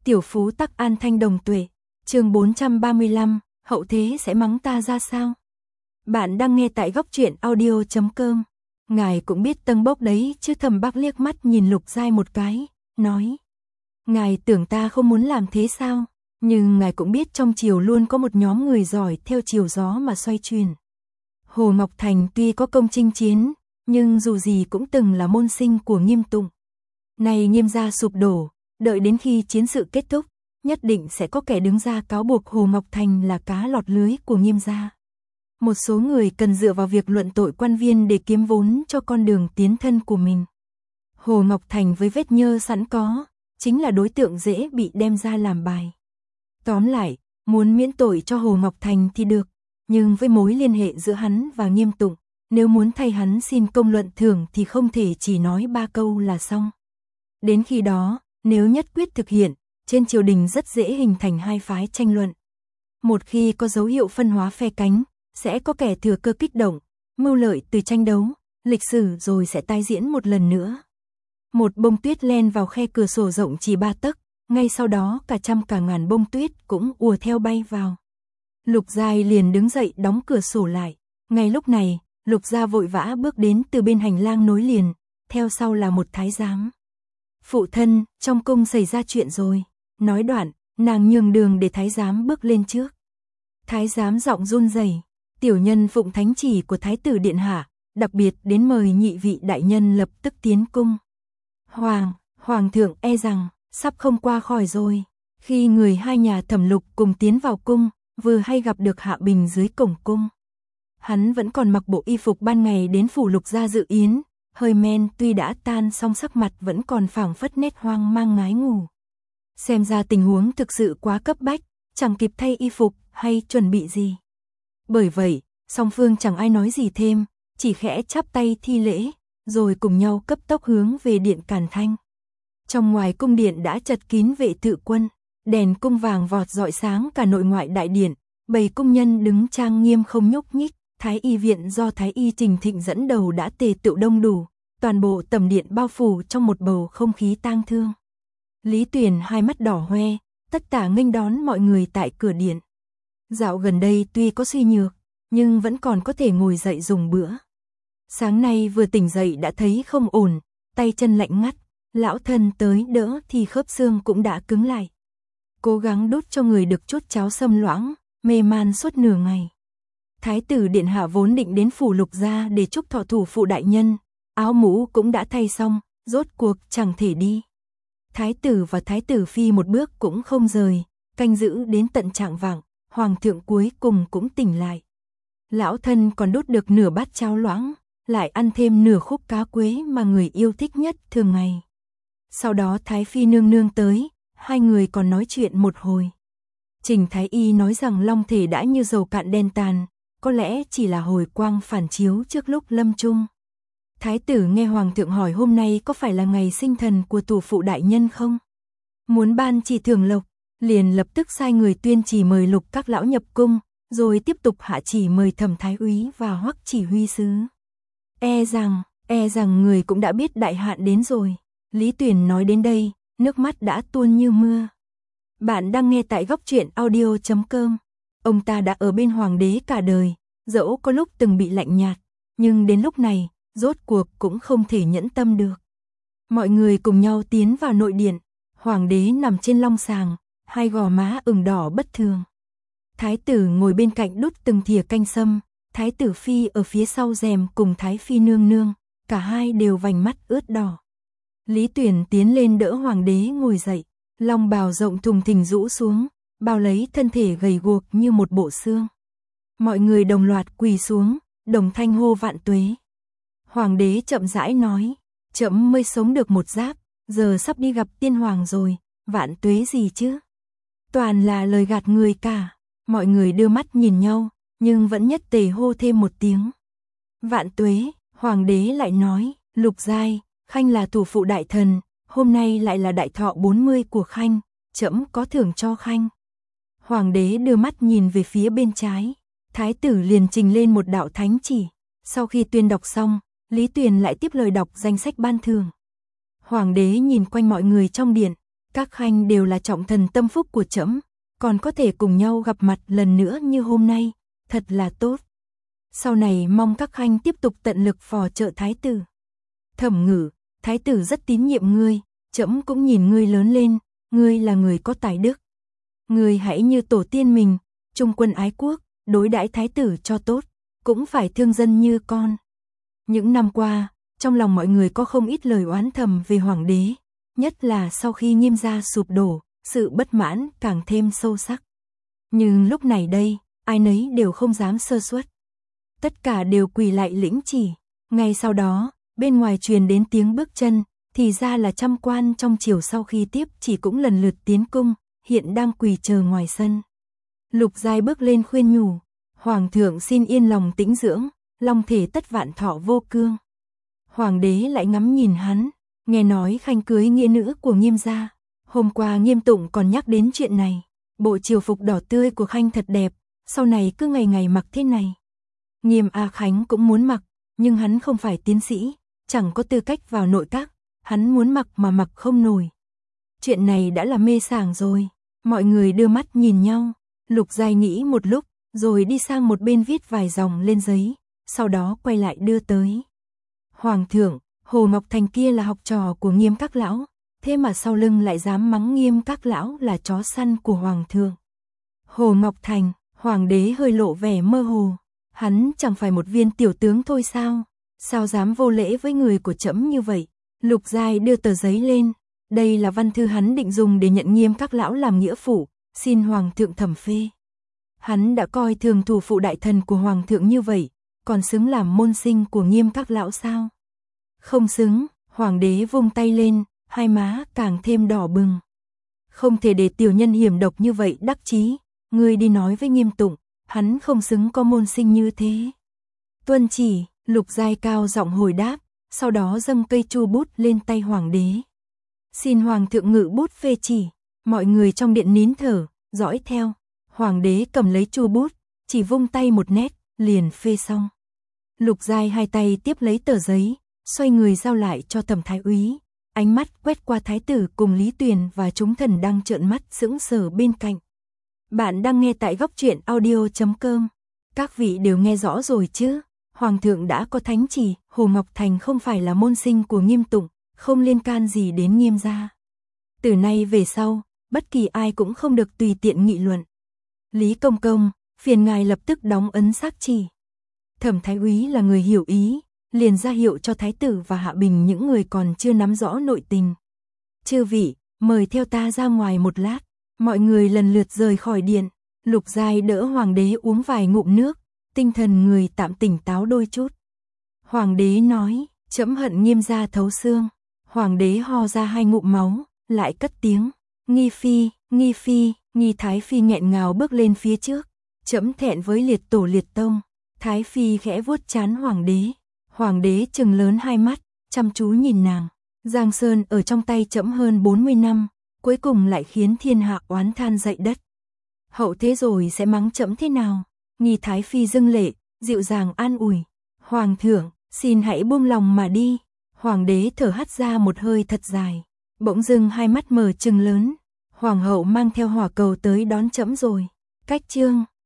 Tiểu phú tắc an thanh đồng tuệ, chương 435, hậu thế sẽ mắng ta ra sao? Bạn đang nghe tại góc truyện audio.com. Ngài cũng biết tân bốc đấy chứ. Thẩm Bắc liếc mắt nhìn Lục Giai một cái, nói. Ngài tưởng ta không muốn làm thế sao? Nhưng ngài cũng biết trong triều luôn có một nhóm người giỏi theo chiều gió mà xoay chuyển. Hồ Ngọc Thành tuy có công chinh chiến, nhưng dù gì cũng từng là môn sinh của Nghiêm Tụng. Này Nghiêm gia sụp đổ, đợi đến khi chiến sự kết thúc, nhất định sẽ có kẻ đứng ra cáo buộc Hồ Ngọc Thành là cá lọt lưới của Nghiêm gia. Một số người cần dựa vào việc luận tội quan viên để kiếm vốn cho con đường tiến thân của mình. Hồ Ngọc Thành với vết nhơ sẵn có, chính là đối tượng dễ bị đem ra làm bài. Tóm lại, muốn miễn tội cho Hồ Ngọc Thành thì được, nhưng với mối liên hệ giữa hắn và Nghiêm Tụng, nếu muốn thay hắn xin công luận thưởng thì không thể chỉ nói 3 câu là xong. Đến khi đó, nếu nhất quyết thực hiện, trên triều đình rất dễ hình thành hai phái tranh luận. Một khi có dấu hiệu phân hóa phe cánh, sẽ có kẻ thừa cơ kích động, mưu lợi từ tranh đấu, lịch sử rồi sẽ tái diễn một lần nữa. Một bông tuyết len vào khe cửa sổ rộng chỉ 3 tấc, ngay sau đó cả trăm cả ngàn bông tuyết cũng ùa theo bay vào. Lục Giai liền đứng dậy đóng cửa sổ lại. Ngay lúc này, Lục Gia vội vã bước đến từ bên hành lang nối liền, theo sau là một thái giám. Phụ thân, trong cung xảy ra chuyện rồi. Nói đoạn, nàng nhường đường để thái giám bước lên trước. Thái giám giọng run rẩy, tiểu nhân phụng thánh chỉ của thái tử điện hạ, đặc biệt đến mời nhị vị đại nhân lập tức tiến cung. Hoàng thượng e rằng sắp không qua khỏi rồi. Khi người hai nhà Thẩm Lục cùng tiến vào cung, vừa hay gặp được Hạ Bình dưới cổng cung. Hắn vẫn còn mặc bộ y phục ban ngày đến phủ Lục gia dự yến, hơi men tuy đã tan song sắc mặt vẫn còn phảng phất nét hoang mang ngái ngủ. Xem ra tình huống thực sự quá cấp bách, chẳng kịp thay y phục hay chuẩn bị gì. Bởi vậy, song phương chẳng ai nói gì thêm, chỉ khẽ chắp tay thi lễ, rồi cùng nhau cấp tốc hướng về điện Càn Thanh. Trong ngoài cung điện đã chật kín vệ tự quân, đèn cung vàng vọt rọi sáng cả nội ngoại đại điện, bầy cung nhân đứng trang nghiêm không nhúc nhích. Thái y viện do Thái y Trình Thịnh dẫn đầu đã tề tựu đông đủ, toàn bộ tầm điện bao phủ trong một bầu không khí tang thương. Lý Tuyền hai mắt đỏ hoe, tất tả nghênh đón mọi người tại cửa điện. Dạo gần đây tuy có suy nhược, nhưng vẫn còn có thể ngồi dậy dùng bữa. Sáng nay vừa tỉnh dậy đã thấy không ổn, tay chân lạnh ngắt, lão thân tới đỡ thì khớp xương cũng đã cứng lại. Cố gắng đút cho người được chút cháo sâm loãng, mê man suốt nửa ngày. Thái tử điện hạ vốn định đến phủ Lục gia để chúc thọ thủ phụ đại nhân, áo mũ cũng đã thay xong, rốt cuộc chẳng thể đi. Thái tử và thái tử phi một bước cũng không rời, canh giữ đến tận chạng vạng, hoàng thượng cuối cùng cũng tỉnh lại. Lão thân còn đút được nửa bát cháo loãng, lại ăn thêm nửa khúc cá quế mà người yêu thích nhất thường ngày. Sau đó thái phi nương nương tới, hai người còn nói chuyện một hồi. Trình thái y nói rằng long thể đã như dầu cạn đen tàn, có lẽ chỉ là hồi quang phản chiếu trước lúc lâm chung. Thái tử nghe hoàng thượng hỏi hôm nay có phải là ngày sinh thần của tổ phụ đại nhân không? Muốn ban chỉ thưởng lộc, liền lập tức sai người tuyên chỉ mời Lục các lão nhập cung, rồi tiếp tục hạ chỉ mời Thẩm thái úy và Hoắc chỉ huy sứ. E rằng người cũng đã biết đại hạn đến rồi. Lý Tuyền nói đến đây, nước mắt đã tuôn như mưa. Bạn đang nghe tại góc truyện audio.com. Ông ta đã ở bên hoàng đế cả đời, dẫu có lúc từng bị lạnh nhạt, nhưng đến lúc này, rốt cuộc cũng không thể nhẫn tâm được. Mọi người cùng nhau tiến vào nội điện, hoàng đế nằm trên long sàng, hai gò má ửng đỏ bất thường. Thái tử ngồi bên cạnh đút từng thìa canh sâm, thái tử phi ở phía sau rèm cùng thái phi nương nương, cả hai đều vành mắt ướt đỏ. Lý Tuyền tiến lên đỡ hoàng đế ngồi dậy, long bào rộng thùng thình rũ xuống, bao lấy thân thể gầy guộc như một bộ xương. Mọi người đồng loạt quỳ xuống, đồng thanh hô vạn tuế. Hoàng đế chậm rãi nói, trẫm mới sống được một giáp, giờ sắp đi gặp tiên hoàng rồi, vạn tuế gì chứ? Toàn là lời gạt người cả. Mọi người đưa mắt nhìn nhau, nhưng vẫn nhất tề hô thêm một tiếng. Vạn tuế, hoàng đế lại nói, Lục Giai, Khanh là thủ phụ đại thần, hôm nay lại là đại thọ 40 của Khanh, trẫm có thưởng cho Khanh. Hoàng đế đưa mắt nhìn về phía bên trái, thái tử liền trình lên một đạo thánh chỉ. Sau khi tuyên đọc xong, Lý Tuyền lại tiếp lời đọc danh sách ban thưởng. Hoàng đế nhìn quanh mọi người trong điện, Các khanh đều là trọng thần tâm phúc của trẫm, còn có thể cùng nhau gặp mặt lần nữa như hôm nay, thật là tốt. Sau này mong các khanh tiếp tục tận lực phò trợ thái tử. Thẩm Ngự, thái tử rất tín nhiệm ngươi, trẫm cũng nhìn ngươi lớn lên, ngươi là người có tài đức. Ngươi hãy như tổ tiên mình, trung quân ái quốc, đối đãi thái tử cho tốt, cũng phải thương dân như con. Những năm qua, trong lòng mọi người có không ít lời oán thầm về hoàng đế, nhất là sau khi Nghiêm gia sụp đổ, sự bất mãn càng thêm sâu sắc. Nhưng lúc này đây, ai nấy đều không dám sơ suất. Tất cả đều quỳ lại lĩnh chỉ. Ngay sau đó, bên ngoài truyền đến tiếng bước chân, thì ra là trăm quan trong triều sau khi tiếp chỉ cũng lần lượt tiến cung, hiện đang quỳ chờ ngoài sân. Lục Giai bước lên khuyên nhủ, Hoàng thượng xin yên lòng tĩnh dưỡng, long thể tất vạn thọ vô cương. Hoàng đế lại ngắm nhìn hắn, nghe nói khanh cưới nghĩa nữ của Nghiêm gia. Hôm qua Nghiêm Tụng còn nhắc đến chuyện này, bộ triều phục đỏ tươi của khanh thật đẹp, sau này cứ ngày ngày mặc thế này. Nghiêm A Khánh cũng muốn mặc, nhưng hắn không phải tiến sĩ, chẳng có tư cách vào nội các, hắn muốn mặc mà mặc không nổi. Chuyện này đã là mê sảng rồi, mọi người đưa mắt nhìn nhau, Lục Giai nghĩ một lúc, rồi đi sang một bên viết vài dòng lên giấy, sau đó quay lại đưa tới. Hoàng thượng, Hồ Ngọc Thành kia là học trò của Nghiêm các lão, thế mà sau lưng lại dám mắng Nghiêm các lão là chó săn của Hoàng thượng. Hồ Ngọc Thành, Hoàng đế hơi lộ vẻ mơ hồ, hắn chẳng phải một viên tiểu tướng thôi sao, sao dám vô lễ với người của trẫm như vậy. Lục Giai đưa tờ giấy lên, đây là văn thư hắn định dùng để nhận Nghiêm các lão làm nghĩa phụ, xin Hoàng thượng thẩm phê. Hắn đã coi thường thủ phụ đại thần của Hoàng thượng như vậy, còn xứng làm môn sinh của Nghiêm các lão sao? Không xứng, Hoàng đế vung tay lên, hai má càng thêm đỏ bừng. Không thể để tiểu nhân hiểm độc như vậy đắc chí, ngươi đi nói với Nghiêm Tụng, hắn không xứng có môn sinh như thế. Tuân chỉ, Lục Giai cao giọng hồi đáp, sau đó dâng cây chu bút lên tay Hoàng đế. Xin Hoàng thượng ngự bút phê chỉ, mọi người trong điện nín thở, dõi theo. Hoàng đế cầm lấy chu bút, chỉ vung tay một nét, liền phê xong. Lục Giai hai tay tiếp lấy tờ giấy, xoay người giao lại cho Thẩm Thái Úy, ánh mắt quét qua thái tử cùng Lý Tuyền và chúng thần đang trợn mắt sững sờ bên cạnh. Bạn đang nghe tại góc truyện audio.com. Các vị đều nghe rõ rồi chứ? Hoàng thượng đã có thánh chỉ, Hồ Ngọc Thành không phải là môn sinh của Nghiêm Tụng, không liên can gì đến Nghiêm gia. Từ nay về sau, bất kỳ ai cũng không được tùy tiện nghị luận. Lý Công Công, phiền ngài lập tức đóng ấn xác chỉ. Thẩm Thái Úy là người hiểu ý, liền ra hiệu cho thái tử và Hạ Bình những người còn chưa nắm rõ nội tình. Chư vị, mời theo ta ra ngoài một lát. Mọi người lần lượt rời khỏi điện, Lục Giai đỡ Hoàng đế uống vài ngụm nước, tinh thần người tạm tỉnh táo đôi chút. Hoàng đế nói, trẫm hận Nghiêm gia thấu xương. Hoàng đế ho ra hai ngụm máu, lại cất tiếng, Nghi phi, Nghi phi. Nghi Thái phi nghẹn ngào bước lên phía trước, trẫm thẹn với liệt tổ liệt tông. Thái phi khẽ vuốt trán Hoàng đế trừng lớn hai mắt, chăm chú nhìn nàng. Giang Sơn ở trong tay trẫm hơn 40 năm, cuối cùng lại khiến thiên hạ oán than dậy đất. Hậu thế rồi sẽ mắng trẫm thế nào? Nghi Thái phi dâng lệ, dịu dàng an ủi. Hoàng thượng, xin hãy buông lòng mà đi. Hoàng đế thở hắt ra một hơi thật dài, bỗng dưng hai mắt mở trừng lớn. Hoàng hậu mang theo hỏa cầu tới đón trẫm rồi. Cách chương